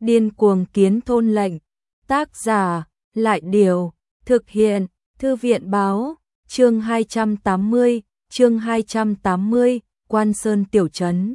Điên cuồng kiến thôn lệnh. Tác giả, Lại Điều. Thực hiện, Thư viện Báo. Chương 280, Quan Sơn Tiểu Trấn.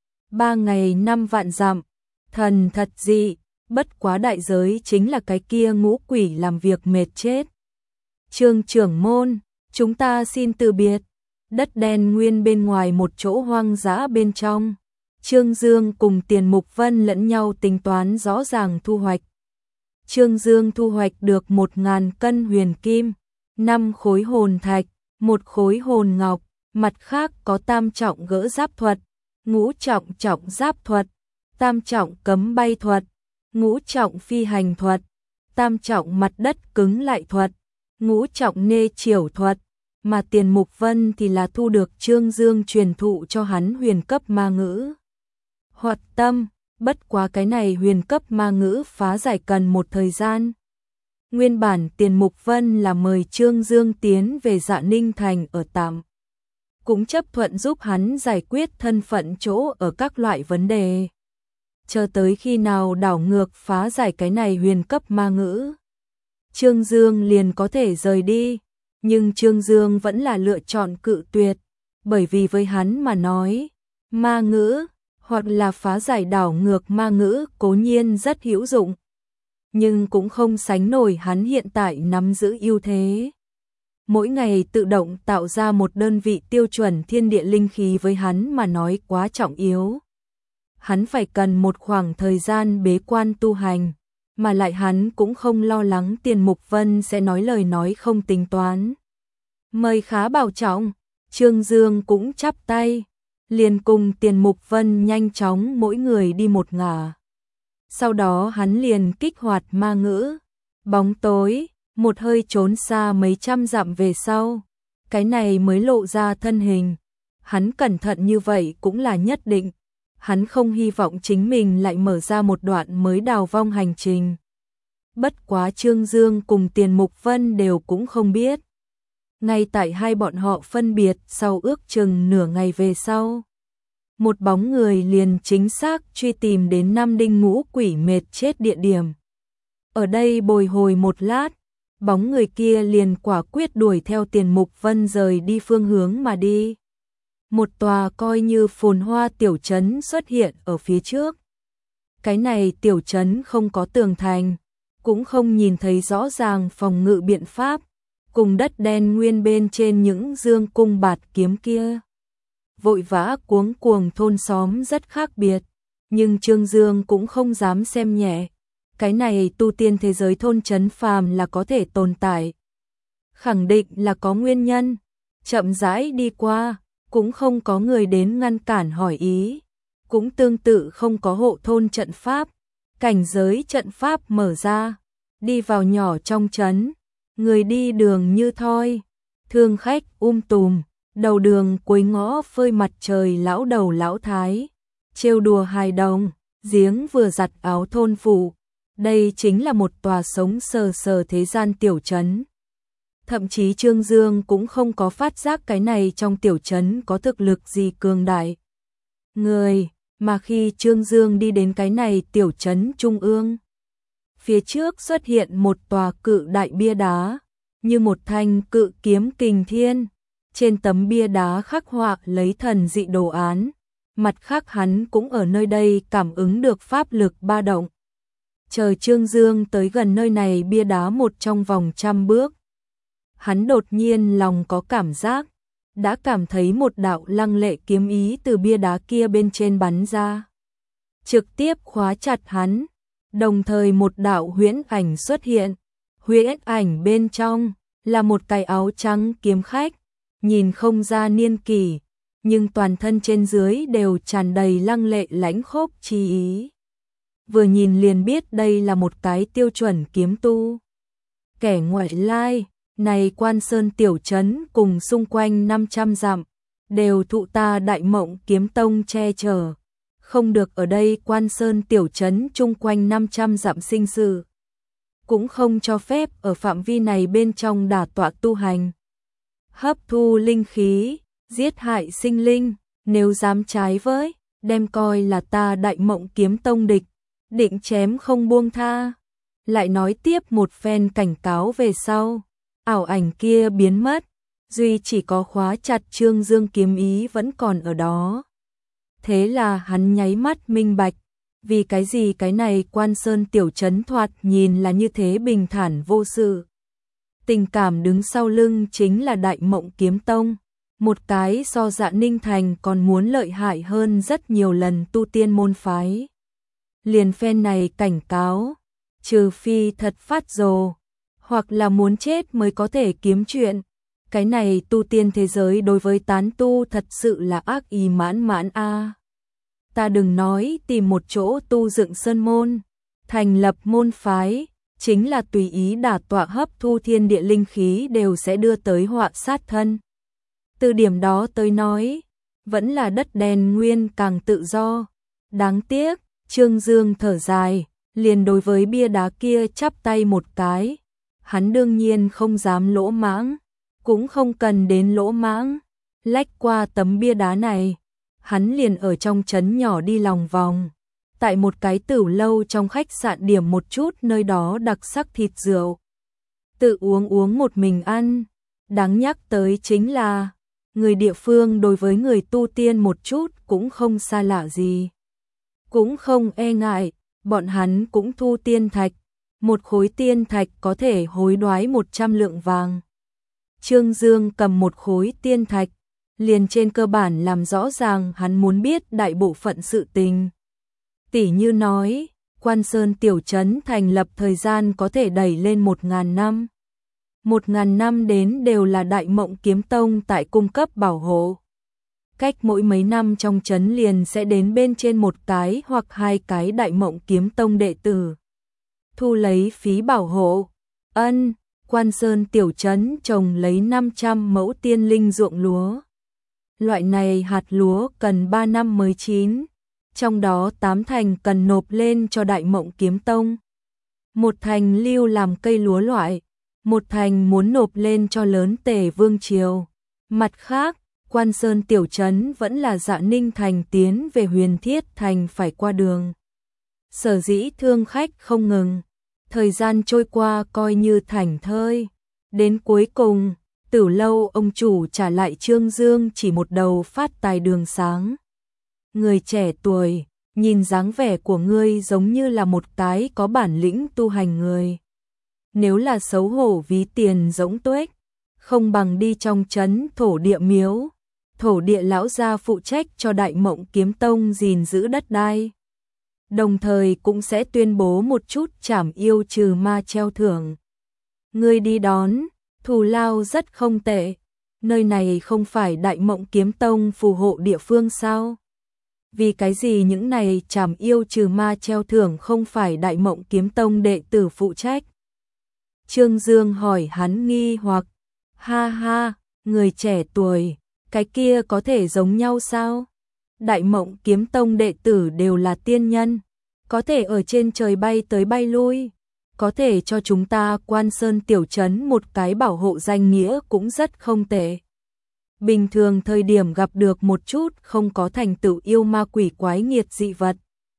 3 ngày 5 vạn dặm. Thần thật dị, bất quá đại giới chính là cái kia ngũ quỷ làm việc mệt chết. Trương trưởng môn, chúng ta xin từ biệt. Đất đen nguyên bên ngoài một chỗ hoang dã bên trong. Trương Dương cùng Tiền Mục Vân lẫn nhau tính toán rõ ràng thu hoạch. Trương Dương thu hoạch được 1.000 cân huyền kim, 5 khối hồn thạch, 1 khối hồn ngọc, mặt khác có tam trọng gỡ giáp thuật, ngũ trọng trọng giáp thuật, tam trọng cấm bay thuật, ngũ trọng phi hành thuật, tam trọng mặt đất cứng lại thuật, ngũ trọng nê chiểu thuật, mà Tiền Mục Vân thì là thu được Trương Dương truyền thụ cho hắn huyền cấp ma ngữ. Hoạt tâm, bất quá cái này huyền cấp ma ngữ phá giải cần một thời gian. Nguyên bản Tiền Mục Vân là mời Trương Dương tiến về Dạ Ninh Thành ở tạm, cũng chấp thuận giúp hắn giải quyết thân phận chỗ ở các loại vấn đề. Chờ tới khi nào đảo ngược phá giải cái này huyền cấp ma ngữ, Trương Dương liền có thể rời đi, nhưng Trương Dương vẫn là lựa chọn cự tuyệt, bởi vì với hắn mà nói, ma ngữ hoặc là phá giải đảo ngược ma ngữ cố nhiên rất hữu dụng, nhưng cũng không sánh nổi hắn hiện tại nắm giữ ưu thế. Mỗi ngày tự động tạo ra một đơn vị tiêu chuẩn thiên địa linh khí với hắn mà nói quá trọng yếu. Hắn phải cần một khoảng thời gian bế quan tu hành, mà lại hắn cũng không lo lắng Tiền Mục Vân sẽ nói lời nói không tính toán. Mời khá bảo trọng, Trương Dương cũng chắp tay, liền cùng Tiền Mục Vân nhanh chóng mỗi người đi một ngả. Sau đó hắn liền kích hoạt ma ngữ, bóng tối, một hơi trốn xa mấy trăm dặm về sau, cái này mới lộ ra thân hình. Hắn cẩn thận như vậy cũng là nhất định, hắn không hy vọng chính mình lại mở ra một đoạn mới đào vong hành trình. Bất quá Trương Dương cùng Tiền Mục Vân đều cũng không biết. Ngay tại hai bọn họ phân biệt sau ước chừng nửa ngày về sau, một bóng người liền chính xác truy tìm đến Nam Đinh ngũ quỷ mệt chết địa điểm. Ở đây bồi hồi một lát, bóng người kia liền quả quyết đuổi theo Tiền Mục Vân rời đi phương hướng mà đi. Một tòa coi như phồn hoa tiểu trấn xuất hiện ở phía trước. Cái này tiểu trấn không có tường thành, cũng không nhìn thấy rõ ràng phòng ngự biện pháp, cùng đất đen nguyên bên trên những dương cung bạt kiếm kia. Vội vã cuống cuồng thôn xóm rất khác biệt, nhưng Trương Dương cũng không dám xem nhẹ. Cái này tu tiên thế giới thôn trấn phàm là có thể tồn tại. Khẳng định là có nguyên nhân, chậm rãi đi qua, cũng không có người đến ngăn cản hỏi ý, cũng tương tự không có hộ thôn trận pháp, cảnh giới trận pháp mở ra, đi vào nhỏ trong trấn, người đi đường như thoi, thương khách tùm, đầu đường cuối ngõ phơi mặt trời lão đầu lão thái, trêu đùa hài đồng, giếng vừa giặt áo thôn phụ. Đây chính là một tòa sống sờ sờ thế gian tiểu trấn. Thậm chí Trương Dương cũng không có phát giác cái này trong tiểu trấn có thực lực gì cường đại. Người, mà khi Trương Dương đi đến cái này tiểu trấn trung ương, phía trước xuất hiện một tòa cự đại bia đá, như một thanh cự kiếm kình thiên. Trên tấm bia đá khắc họa lấy thần dị đồ án, mặt khác hắn cũng ở nơi đây cảm ứng được pháp lực ba động. Chờ Trương Dương tới gần nơi này bia đá một trong vòng 100 bước, hắn đột nhiên lòng có cảm giác, đã cảm thấy một đạo lăng lệ kiếm ý từ bia đá kia bên trên bắn ra, trực tiếp khóa chặt hắn, đồng thời một đạo huyễn ảnh xuất hiện, huyễn ảnh bên trong là một cái áo trắng kiếm khách, nhìn không ra niên kỷ, nhưng toàn thân trên dưới đều tràn đầy lăng lệ lãnh khốc chi ý. Vừa nhìn liền biết đây là một cái tiêu chuẩn kiếm tu. Kẻ ngoại lai, này Quan Sơn tiểu trấn cùng xung quanh 500 dặm, đều thụ ta Đại Mộng Kiếm Tông che chở, không được ở đây Quan Sơn tiểu trấn chung quanh 500 dặm sinh sự, cũng không cho phép ở phạm vi này bên trong đả tọa tu hành. Hấp thu linh khí, giết hại sinh linh, nếu dám trái với, đem coi là ta Đại Mộng Kiếm Tông địch, định chém không buông tha. Lại nói tiếp một phen cảnh cáo về sau, ảo ảnh kia biến mất, duy chỉ có khóa chặt Trương Dương kiếm ý vẫn còn ở đó. Thế là hắn nháy mắt minh bạch, vì cái gì cái này Quan Sơn tiểu trấn thoạt nhìn là như thế bình thản vô sự. Tình cảm đứng sau lưng chính là Đại Mộng Kiếm Tông, một cái so Dạ Ninh Thành còn muốn lợi hại hơn rất nhiều lần tu tiên môn phái. Liền phen này cảnh cáo, trừ phi thật phát rồ, hoặc là muốn chết mới có thể kiếm chuyện. Cái này tu tiên thế giới đối với tán tu thật sự là ác ý mãn mãn a. Ta đừng nói tìm một chỗ tu dựng sơn môn, thành lập môn phái, chính là tùy ý đả tọa hấp thu thiên địa linh khí đều sẽ đưa tới họa sát thân. Từ điểm đó tới nói, vẫn là đất đen nguyên càng tự do. Đáng tiếc, Trương Dương thở dài, liền đối với bia đá kia chắp tay một cái. Hắn đương nhiên không dám lỗ mãng, cũng không cần đến lỗ mãng. Lách qua tấm bia đá này, hắn liền ở trong trấn nhỏ đi lòng vòng. Tại một cái tửu lâu trong khách sạn điểm một chút nơi đó đặc sắc thịt rượu. Tự uống một mình ăn. Đáng nhắc tới chính là, người địa phương đối với người tu tiên một chút cũng không xa lạ gì. Cũng không e ngại, bọn hắn cũng thu tiên thạch. Một khối tiên thạch có thể hối đoái 100 lượng vàng. Trương Dương cầm một khối tiên thạch, liền trên cơ bản làm rõ ràng hắn muốn biết đại bộ phận sự tình. Tỉ như nói, Quan Sơn tiểu trấn thành lập thời gian có thể đẩy lên 1000 năm. 1000 năm đến đều là Đại Mộng Kiếm Tông tại cung cấp bảo hộ. Cách mỗi mấy năm trong trấn liền sẽ đến bên trên một cái hoặc hai cái Đại Mộng Kiếm Tông đệ tử. Thu lấy phí bảo hộ. Quan Sơn tiểu trấn trồng lấy 500 mẫu tiên linh ruộng lúa. Loại này hạt lúa cần 3 năm mới chín, trong đó 8 thành cần nộp lên cho Đại Mộng Kiếm Tông. 1 thành lưu làm cây lúa loại, 1 thành muốn nộp lên cho lớn Tề Vương Triều. Mặt khác, Quan Sơn tiểu trấn vẫn là Dạ Ninh Thành tiến về Huyền Thiết Thành phải qua đường. Sở dĩ thương khách không ngừng, thời gian trôi qua coi như thảnh thơi. Đến cuối cùng, Tửu lâu ông chủ trả lại Trương Dương chỉ một đầu phát tài đường sáng. Người trẻ tuổi, nhìn dáng vẻ của ngươi giống như là một cái có bản lĩnh tu hành người. Nếu là xấu hổ ví tiền rỗng tuếch, không bằng đi trong trấn thổ địa miếu. Thổ địa lão gia phụ trách cho Đại Mộng Kiếm Tông gìn giữ đất đai. Đồng thời cũng sẽ tuyên bố một chút trảm yêu trừ ma treo thưởng. Ngươi đi đón, thù lao rất không tệ. Nơi này không phải Đại Mộng Kiếm Tông phù hộ địa phương sao? Vì cái gì những này trảm yêu trừ ma treo thưởng không phải Đại Mộng Kiếm Tông đệ tử phụ trách? Trương Dương hỏi hắn nghi hoặc. Ha ha, người trẻ tuổi, cái kia có thể giống nhau sao? Đại Mộng Kiếm Tông đệ tử đều là tiên nhân, có thể ở trên trời bay tới bay lui, có thể cho chúng ta Quan Sơn tiểu trấn một cái bảo hộ danh nghĩa cũng rất không tệ. Bình thường thời điểm gặp được một chút không có thành tựu yêu ma quỷ quái nghiệt dị vật,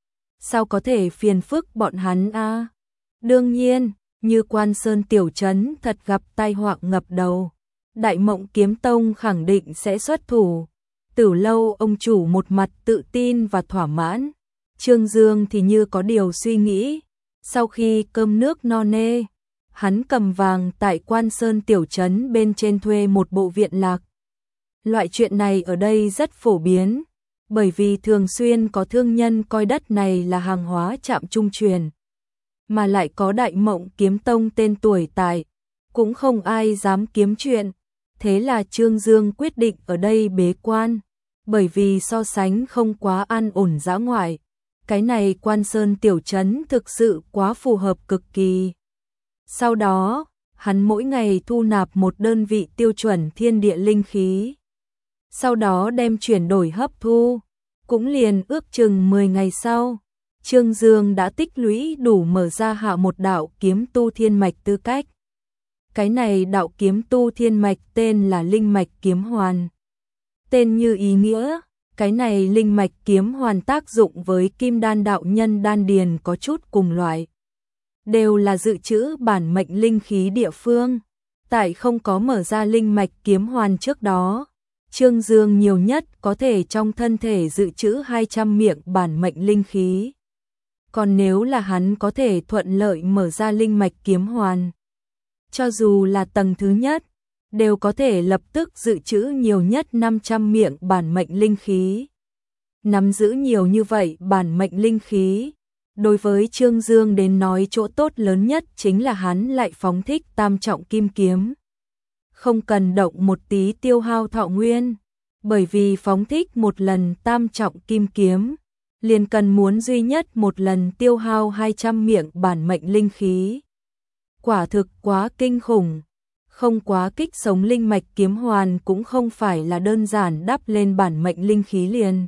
sao có thể phiền phức bọn hắn a? Đương nhiên, như Quan Sơn tiểu trấn thật gặp tai họa ngập đầu, Đại Mộng Kiếm Tông khẳng định sẽ xuất thủ. Tửu lâu ông chủ một mặt tự tin và thỏa mãn, Trương Dương thì như có điều suy nghĩ. Sau khi cơm nước no nê, hắn cầm vàng tại Quan Sơn tiểu trấn bên trên thuê một bộ viện lạc. Loại chuyện này ở đây rất phổ biến, bởi vì thường xuyên có thương nhân coi đất này là hàng hóa trạm trung truyền, mà lại có Đại Mộng Kiếm Tông tên tuổi tại, cũng không ai dám kiếm chuyện. Thế là Trương Dương quyết định ở đây bế quan, bởi vì so sánh không quá an ổn dã ngoại. Cái này Quan Sơn tiểu trấn thực sự quá phù hợp cực kỳ. Sau đó, hắn mỗi ngày thu nạp một đơn vị tiêu chuẩn thiên địa linh khí. Sau đó đem chuyển đổi hấp thu, cũng liền ước chừng 10 ngày sau, Trương Dương đã tích lũy đủ mở ra hạ một đạo kiếm tu thiên mạch tư cách. Cái này đạo kiếm tu thiên mạch tên là Linh Mạch Kiếm Hoàn. Tên như ý nghĩa, Cái này linh mạch kiếm hoàn tác dụng với kim đan đạo nhân đan điền có chút cùng loại. Đều là dự trữ bản mệnh linh khí địa phương. Tại không có mở ra linh mạch kiếm hoàn trước đó, Trương Dương nhiều nhất có thể trong thân thể dự trữ 200 miệng bản mệnh linh khí. Còn nếu là hắn có thể thuận lợi mở ra linh mạch kiếm hoàn, cho dù là tầng thứ nhất, đều có thể lập tức dự trữ nhiều nhất 500 miệng bản mệnh linh khí. Nắm giữ nhiều như vậy bản mệnh linh khí, đối với Trương Dương đến nói chỗ tốt lớn nhất chính là hắn lại phóng thích tam trọng kim kiếm. Không cần động một tí tiêu hao thọ nguyên, bởi vì phóng thích một lần tam trọng kim kiếm, liền cần muốn duy nhất một lần tiêu hao 200 miệng bản mệnh linh khí. Quả thực quá kinh khủng, không quá kích sống linh mạch kiếm hoàn cũng không phải là đơn giản đắp lên bản mệnh linh khí liền.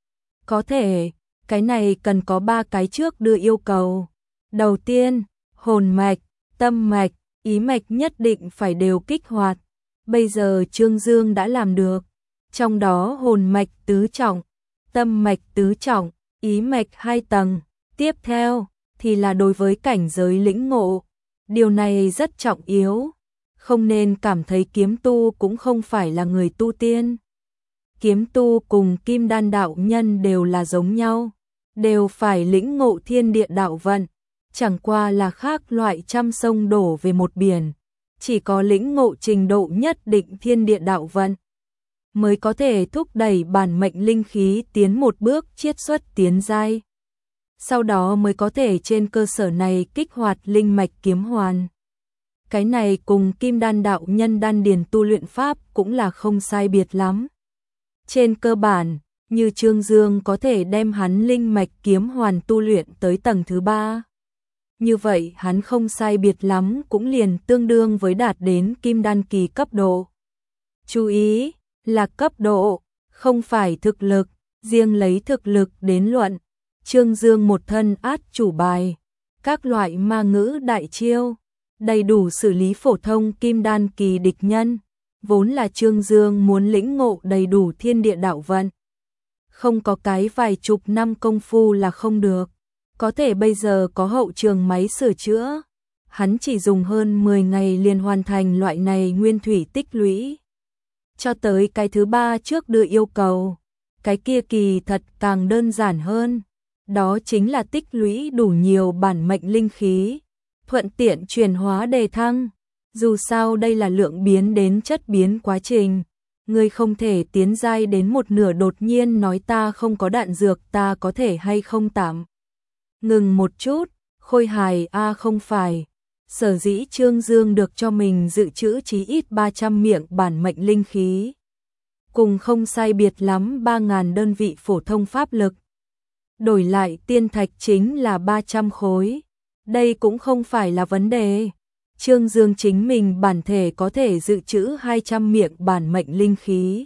Có thể, cái này cần có 3 cái trước đưa yêu cầu. Đầu tiên, hồn mạch, tâm mạch, ý mạch nhất định phải đều kích hoạt. Bây giờ Trương Dương đã làm được. Trong đó hồn mạch tứ trọng, tâm mạch tứ trọng, ý mạch 2 tầng. Tiếp theo thì là đối với cảnh giới lĩnh ngộ. Điều này rất trọng yếu. Không nên cảm thấy kiếm tu cũng không phải là người tu tiên. Kiếm tu cùng kim đan đạo nhân đều là giống nhau, đều phải lĩnh ngộ thiên địa đạo vận, chẳng qua là khác loại trăm sông đổ về một biển. Chỉ có lĩnh ngộ trình độ nhất định thiên địa đạo vận, mới có thể thúc đẩy bản mệnh linh khí tiến một bước chiết xuất tiến giai. Sau đó mới có thể trên cơ sở này kích hoạt linh mạch kiếm hoàn. Cái này cùng kim đan đạo nhân đan điền tu luyện pháp cũng là không sai biệt lắm. Trên cơ bản, như Trương Dương có thể đem hắn linh mạch kiếm hoàn tu luyện tới tầng thứ 3. Như vậy hắn không sai biệt lắm cũng liền tương đương với đạt đến kim đan kỳ cấp độ. Chú ý, là cấp độ, không phải thực lực, riêng lấy thực lực đến luận. Trương Dương một thân át chủ bài, các loại ma ngữ đại chiêu, đầy đủ xử lý phổ thông kim đan kỳ địch nhân. Vốn là Trương Dương muốn lĩnh ngộ đầy đủ thiên địa đạo vận. Không có cái vài chục năm công phu là không được. Có thể bây giờ có hậu trường máy sửa chữa. Hắn chỉ dùng hơn 10 ngày liền hoàn thành loại này nguyên thủy tích lũy. Cho tới cái thứ 3 trước đưa yêu cầu. Cái kia kỳ thật càng đơn giản hơn. Đó chính là tích lũy đủ nhiều bản mệnh linh khí. Thuận tiện chuyển hóa đề thăng. Dù sao đây là lượng biến đến chất biến quá trình. Ngươi không thể tiến giai đến một nửa đột nhiên nói ta không có đạn dược ta có thể hay không tạm. Ngừng một chút, khôi hài không phải. Sở dĩ Trương Dương được cho mình dự trữ chí ít 300 miệng bản mệnh linh khí. Cùng không sai biệt lắm 3.000 đơn vị phổ thông pháp lực. Đổi lại tiên thạch chính là 300 khối. Đây cũng không phải là vấn đề. Trương Dương chính mình bản thể có thể dự trữ 200 miệng bản mệnh linh khí.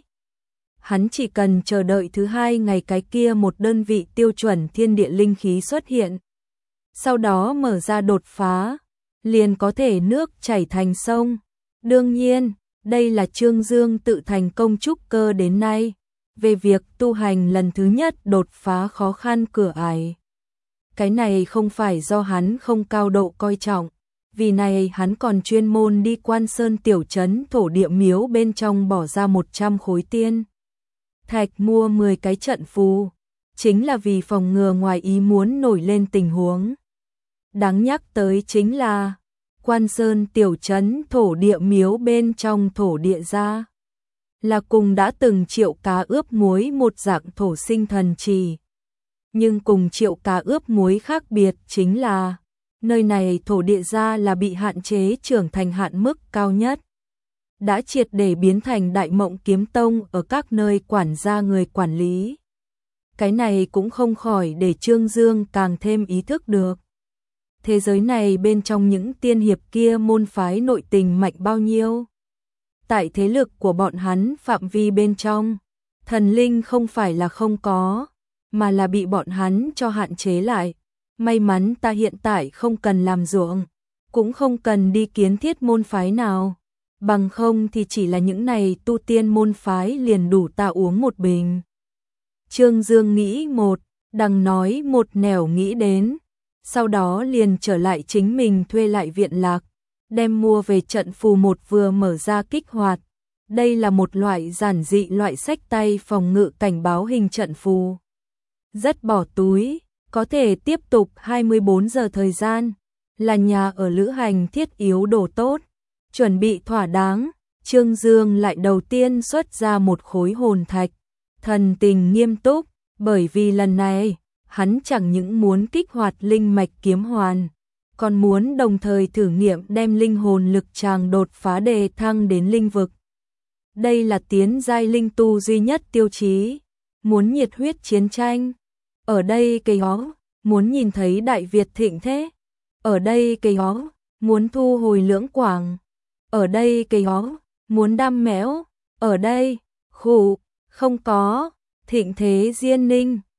Hắn chỉ cần chờ đợi thứ 2 ngày cái kia một đơn vị tiêu chuẩn thiên địa linh khí xuất hiện. Sau đó mở ra đột phá, liền có thể nước chảy thành sông. Đương nhiên, đây là Trương Dương tự thành công trúc cơ đến nay. Về việc tu hành lần thứ nhất đột phá khó khăn cửa ải. Cái này không phải do hắn không cao độ coi trọng. Vì này hắn còn chuyên môn đi Quan Sơn tiểu trấn thổ địa miếu bên trong bỏ ra 100 khối tiên thạch mua 10 cái trận phù, chính là vì phòng ngừa ngoài ý muốn nổi lên tình huống. Đáng nhắc tới chính là Quan Sơn tiểu trấn thổ địa miếu bên trong thổ địa gia là cùng đã từng Triệu Cá ướp muối một dạng thổ sinh thần trì. Nhưng cùng Triệu Cá ướp muối khác biệt chính là nơi này thổ địa gia là bị hạn chế trưởng thành hạn mức cao nhất. Đã triệt để biến thành Đại Mộng Kiếm Tông ở các nơi quản gia người quản lý. Cái này cũng không khỏi để Trương Dương càng thêm ý thức được. Thế giới này bên trong những tiên hiệp kia môn phái nội tình mạnh bao nhiêu. Tại thế lực của bọn hắn phạm vi bên trong, thần linh không phải là không có, mà là bị bọn hắn cho hạn chế lại. May mắn ta hiện tại không cần làm ruộng, cũng không cần đi kiến thiết môn phái nào. Bằng không thì chỉ là những này tu tiên môn phái liền đủ ta uống một bình Trương Dương nghĩ một, đằng nói một nẻo nghĩ đến, sau đó liền trở lại chính mình thuê lại viện lạc, đem mua về trận phù một vừa mở ra kích hoạt. Đây là một loại giản dị loại sách tay phòng ngự cảnh báo hình trận phù. Rất bỏ túi, có thể tiếp tục 24 giờ thời gian, là nhà ở lữ hành thiết yếu đồ tốt. Chuẩn bị thỏa đáng, Trương Dương lại đầu tiên xuất ra một khối hồn thạch, thần tình nghiêm túc, bởi vì lần này, hắn chẳng những muốn kích hoạt linh mạch kiếm hoàn, còn muốn đồng thời thử nghiệm đem linh hồn lực tràng đột phá đề thăng đến linh vực. Đây là tiến giai linh tu duy nhất tiêu chí, muốn nhiệt huyết chiến tranh. Ở đây cây ó, muốn nhìn thấy Đại Việt thịnh thế. Ở đây cây ó, muốn thu hồi Lưỡng Quảng. Ở đây cây ó, muốn đam mẽo. Ở đây, khủ, không có, thịnh thế Diên Ninh.